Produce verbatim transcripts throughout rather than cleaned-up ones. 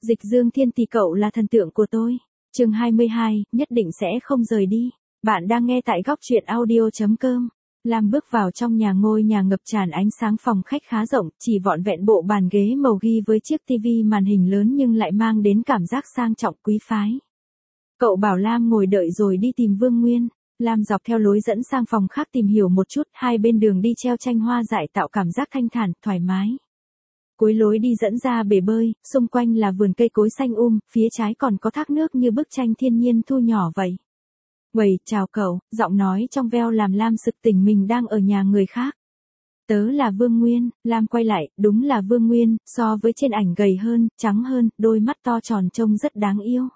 Dịch Dương Thiên Tỷ, cậu là thần tượng của tôi. Chương hai mươi hai, nhất định sẽ không rời đi. Bạn đang nghe tại góc truyện audio chấm com. Lam bước vào trong nhà ngôi nhà ngập tràn ánh sáng, phòng khách khá rộng, chỉ vọn vẹn bộ bàn ghế màu ghi với chiếc tivi màn hình lớn nhưng lại mang đến cảm giác sang trọng quý phái. Cậu bảo Lam ngồi đợi rồi đi tìm Vương Nguyên. Lam dọc theo lối dẫn sang phòng khác tìm hiểu một chút, hai bên đường đi treo tranh hoa dại tạo cảm giác thanh thản, thoải mái. Cuối lối đi dẫn ra bể bơi, xung quanh là vườn cây cối xanh um, phía trái còn có thác nước như bức tranh thiên nhiên thu nhỏ vậy. Uầy, chào cậu, giọng nói trong veo làm Lam sực tỉnh mình đang ở nhà người khác. Tớ là Vương Nguyên. Lam quay lại, đúng là Vương Nguyên, so với trên ảnh gầy hơn, trắng hơn, đôi mắt to tròn trông rất đáng yêu.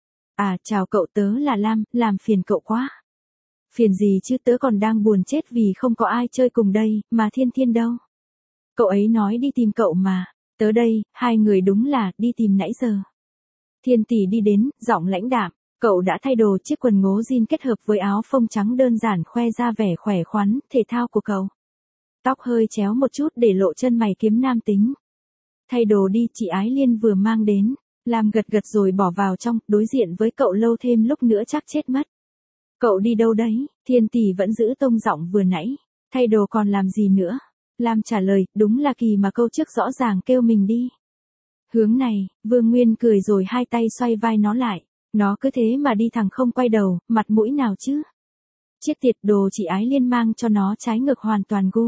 À, chào cậu, tớ là Lam, làm phiền cậu quá. Phiền gì chứ, tớ còn đang buồn chết vì không có ai chơi cùng đây, mà Thiên Thiên đâu? Cậu ấy nói đi tìm cậu mà. Tớ đây, hai người đúng là đi tìm nãy giờ. Thiên Tỷ đi đến, giọng lãnh đạm. Cậu đã thay đồ, chiếc quần ngố jean kết hợp với áo phông trắng đơn giản khoe ra vẻ khỏe khoắn, thể thao của cậu. Tóc hơi chéo một chút để lộ chân mày kiếm nam tính. Thay đồ đi, chị Ái Liên vừa mang đến. Lam gật gật rồi bỏ vào trong, đối diện với cậu lâu thêm lúc nữa chắc chết mất. Cậu đi đâu đấy? Thiên Tỷ vẫn giữ tông giọng vừa nãy. Thay đồ còn làm gì nữa? Lam trả lời, đúng là kỳ mà câu trước rõ ràng kêu mình đi. Hướng này, Vương Nguyên cười rồi hai tay xoay vai nó lại. Nó cứ thế mà đi thẳng không quay đầu, mặt mũi nào chứ? Chiếc tiệt đồ chị Ái Liên mang cho nó trái ngược hoàn toàn gu.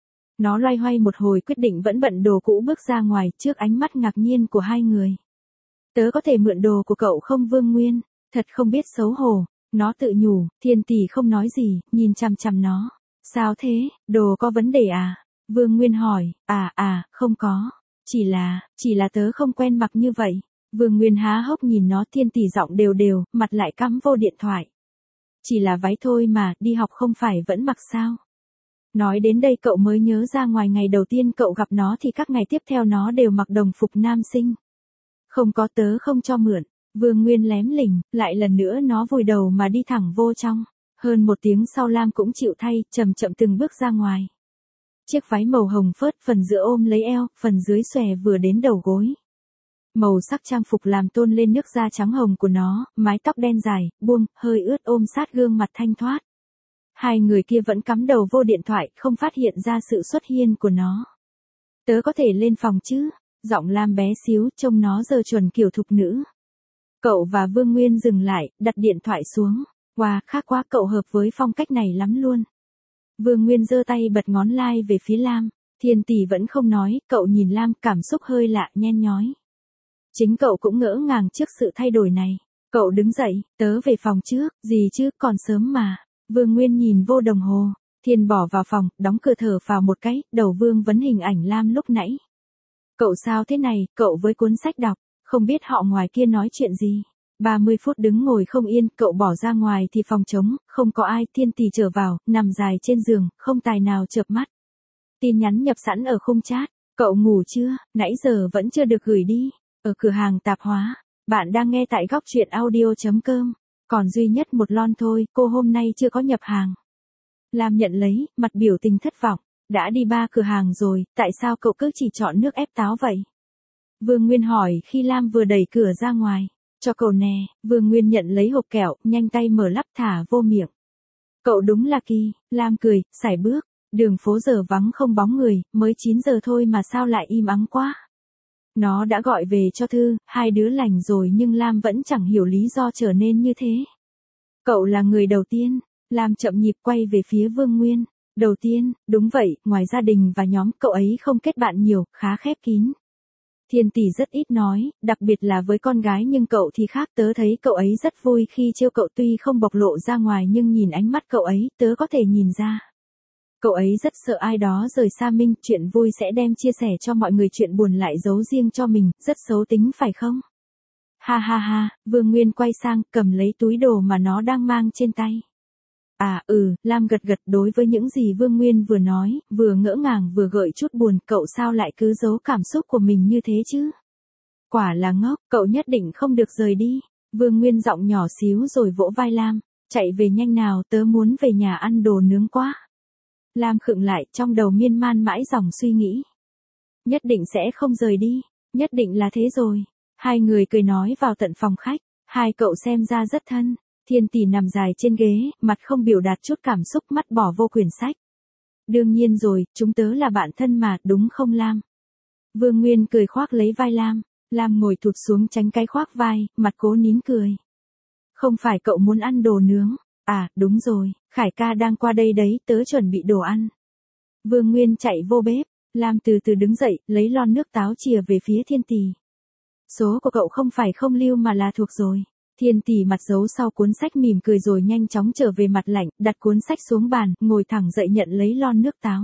Nó loay hoay một hồi quyết định vẫn bận đồ cũ bước ra ngoài trước ánh mắt ngạc nhiên của hai người. Tớ có thể mượn đồ của cậu không Vương Nguyên? Thật không biết xấu hổ. Nó tự nhủ. Thiên Tỷ không nói gì, nhìn chằm chằm nó. Sao thế, đồ có vấn đề à? Vương Nguyên hỏi. À à, không có. Chỉ là, chỉ là tớ không quen mặc như vậy. Vương Nguyên há hốc nhìn nó. Thiên Tỷ giọng đều đều, mặt lại cắm vô điện thoại. Chỉ là váy thôi mà, đi học không phải vẫn mặc sao? Nói đến đây cậu mới nhớ ra ngoài ngày đầu tiên cậu gặp nó thì các ngày tiếp theo nó đều mặc đồng phục nam sinh. Không có, tớ không cho mượn. Vương Nguyên lém lỉnh, lại lần nữa nó vùi đầu mà đi thẳng vô trong. Hơn một tiếng sau Lam cũng chịu thay, chậm chậm từng bước ra ngoài. Chiếc váy màu hồng phớt, phần giữa ôm lấy eo, phần dưới xòe vừa đến đầu gối. Màu sắc trang phục làm tôn lên nước da trắng hồng của nó, mái tóc đen dài, buông, hơi ướt ôm sát gương mặt thanh thoát. Hai người kia vẫn cắm đầu vô điện thoại, không phát hiện ra sự xuất hiện của nó. Tớ có thể lên phòng chứ? Giọng Lam bé xíu, trông nó giờ chuẩn kiểu thục nữ. Cậu và Vương Nguyên dừng lại, đặt điện thoại xuống. Wow, khác quá, cậu hợp với phong cách này lắm luôn. Vương Nguyên giơ tay bật ngón lai về phía Lam. Thiên Tỷ vẫn không nói, cậu nhìn Lam, cảm xúc hơi lạ, nhen nhói. Chính cậu cũng ngỡ ngàng trước sự thay đổi này. Cậu đứng dậy, tớ về phòng trước, gì chứ, còn sớm mà. Vương Nguyên nhìn vô đồng hồ. Thiên bỏ vào phòng, đóng cửa thở vào một cái, đầu Vương vấn hình ảnh Lam lúc nãy. Cậu sao thế này, cậu với cuốn sách đọc, không biết họ ngoài kia nói chuyện gì. ba mươi phút đứng ngồi không yên, cậu bỏ ra ngoài thì phòng trống, không có ai. Thiên Tỷ trở vào, nằm dài trên giường, không tài nào chợp mắt. Tin nhắn nhập sẵn ở khung chat. Cậu ngủ chưa, nãy giờ vẫn chưa được gửi đi. Ở cửa hàng tạp hóa. Bạn đang nghe tại góc truyện audio chấm com. Còn duy nhất một lon thôi, cô hôm nay chưa có nhập hàng. Lam nhận lấy, mặt biểu tình thất vọng. Đã đi ba cửa hàng rồi, tại sao cậu cứ chỉ chọn nước ép táo vậy? Vương Nguyên hỏi khi Lam vừa đẩy cửa ra ngoài. Cho cậu nè. Vương Nguyên nhận lấy hộp kẹo, nhanh tay mở lắp thả vô miệng. Cậu đúng là kỳ. Lam cười, sải bước. Đường phố giờ vắng không bóng người, mới chín giờ thôi mà sao lại im ắng quá. Nó đã gọi về cho Thư, hai đứa lành rồi nhưng Lam vẫn chẳng hiểu lý do trở nên như thế. Cậu là người đầu tiên. Lam chậm nhịp quay về phía Vương Nguyên. Đầu tiên, đúng vậy, ngoài gia đình và nhóm, cậu ấy không kết bạn nhiều, khá khép kín. Thiên Tỷ rất ít nói, đặc biệt là với con gái, nhưng cậu thì khác, tớ thấy cậu ấy rất vui khi trêu cậu, tuy không bộc lộ ra ngoài nhưng nhìn ánh mắt cậu ấy, tớ có thể nhìn ra. Cậu ấy rất sợ ai đó rời xa mình, chuyện vui sẽ đem chia sẻ cho mọi người, chuyện buồn lại giấu riêng cho mình, rất xấu tính phải không? Ha ha ha, Vương Nguyên quay sang, cầm lấy túi đồ mà nó đang mang trên tay. À ừ, Lam gật gật, đối với những gì Vương Nguyên vừa nói, vừa ngỡ ngàng vừa gợi chút buồn, cậu sao lại cứ giấu cảm xúc của mình như thế chứ? Quả là ngốc, cậu nhất định không được rời đi. Vương Nguyên giọng nhỏ xíu rồi vỗ vai Lam, chạy về nhanh nào, tớ muốn về nhà ăn đồ nướng quá. Lam khựng lại, trong đầu miên man mãi dòng suy nghĩ. Nhất định sẽ không rời đi, nhất định là thế rồi. Hai người cười nói vào tận phòng khách, hai cậu xem ra rất thân. Thiên Tỷ nằm dài trên ghế, mặt không biểu đạt chút cảm xúc, mắt bỏ vô quyển sách. Đương nhiên rồi, chúng tớ là bạn thân mà, đúng không Lam? Vương Nguyên cười khoác lấy vai Lam. Lam ngồi thụt xuống tránh cái khoác vai, mặt cố nín cười. Không phải cậu muốn ăn đồ nướng? À, đúng rồi, Khải ca đang qua đây đấy, tớ chuẩn bị đồ ăn. Vương Nguyên chạy vô bếp, Lam từ từ đứng dậy, lấy lon nước táo chìa về phía Thiên Tỷ. Số của cậu không phải không lưu mà là thuộc rồi. Thiên Tỷ mặt giấu sau cuốn sách mỉm cười rồi nhanh chóng trở về mặt lạnh, đặt cuốn sách xuống bàn, ngồi thẳng dậy nhận lấy lon nước táo.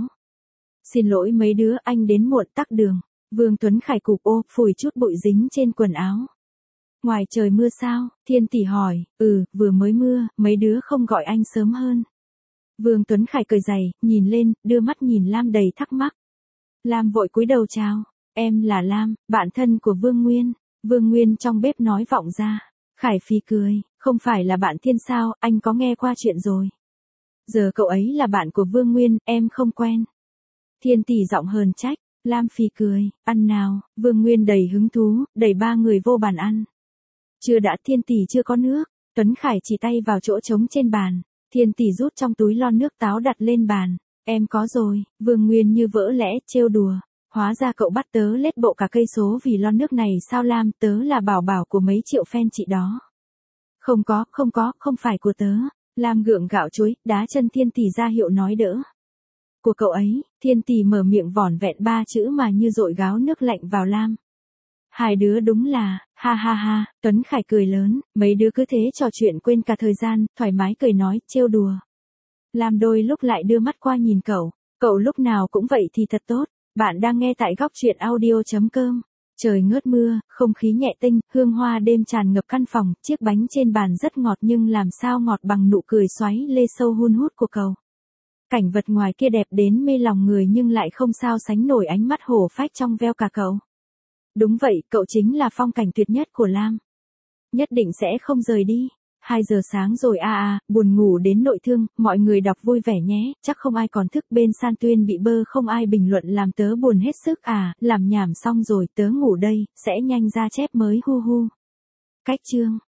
Xin lỗi mấy đứa, anh đến muộn tắc đường. Vương Tuấn Khải cụp ô, phủi chút bụi dính trên quần áo. Ngoài trời mưa sao? Thiên Tỷ hỏi. Ừ, vừa mới mưa, mấy đứa không gọi anh sớm hơn. Vương Tuấn Khải cười dày, nhìn lên, đưa mắt nhìn Lam đầy thắc mắc. Lam vội cúi đầu chào. Em là Lam, bạn thân của Vương Nguyên. Vương Nguyên trong bếp nói vọng ra. Khải Phi cười, không phải là bạn Thiên sao, anh có nghe qua chuyện rồi. Giờ cậu ấy là bạn của Vương Nguyên, em không quen. Thiên Tỷ giọng hờn trách. Lam Phi cười, ăn nào. Vương Nguyên đầy hứng thú, đẩy ba người vô bàn ăn. Chưa đã. Thiên Tỷ chưa có nước. Tuấn Khải chỉ tay vào chỗ trống trên bàn. Thiên Tỷ rút trong túi lon nước táo đặt lên bàn. Em có rồi. Vương Nguyên như vỡ lẽ, trêu đùa. Hóa ra cậu bắt tớ lết bộ cả cây số vì lon nước này sao Lam, tớ là bảo bảo của mấy triệu fan chị đó. Không có, không có, không phải của tớ. Lam gượng gạo chuối, đá chân Thiên Tỷ ra hiệu nói đỡ. Của cậu ấy. Thiên Tỷ mở miệng vỏn vẹn ba chữ mà như dội gáo nước lạnh vào Lam. Hai đứa đúng là, ha ha ha, Tuấn Khải cười lớn, mấy đứa cứ thế trò chuyện quên cả thời gian, thoải mái cười nói, trêu đùa. Lam đôi lúc lại đưa mắt qua nhìn cậu, cậu lúc nào cũng vậy thì thật tốt. Bạn đang nghe tại góc truyện audio chấm com. Trời ngớt mưa, không khí nhẹ tinh, hương hoa đêm tràn ngập căn phòng, chiếc bánh trên bàn rất ngọt nhưng làm sao ngọt bằng nụ cười xoáy lê sâu hun hút của cậu. Cảnh vật ngoài kia đẹp đến mê lòng người nhưng lại không sao sánh nổi ánh mắt hổ phách trong veo cả cậu. Đúng vậy, cậu chính là phong cảnh tuyệt nhất của Lam. Nhất định sẽ không rời đi. Hai giờ sáng rồi a a, buồn ngủ đến nội thương, mọi người đọc vui vẻ nhé, chắc không ai còn thức bên San Tuyên bị bơ không ai bình luận làm tớ buồn hết sức à, làm nhảm xong rồi tớ ngủ đây, sẽ nhanh ra chép mới hu hu. Cách chương.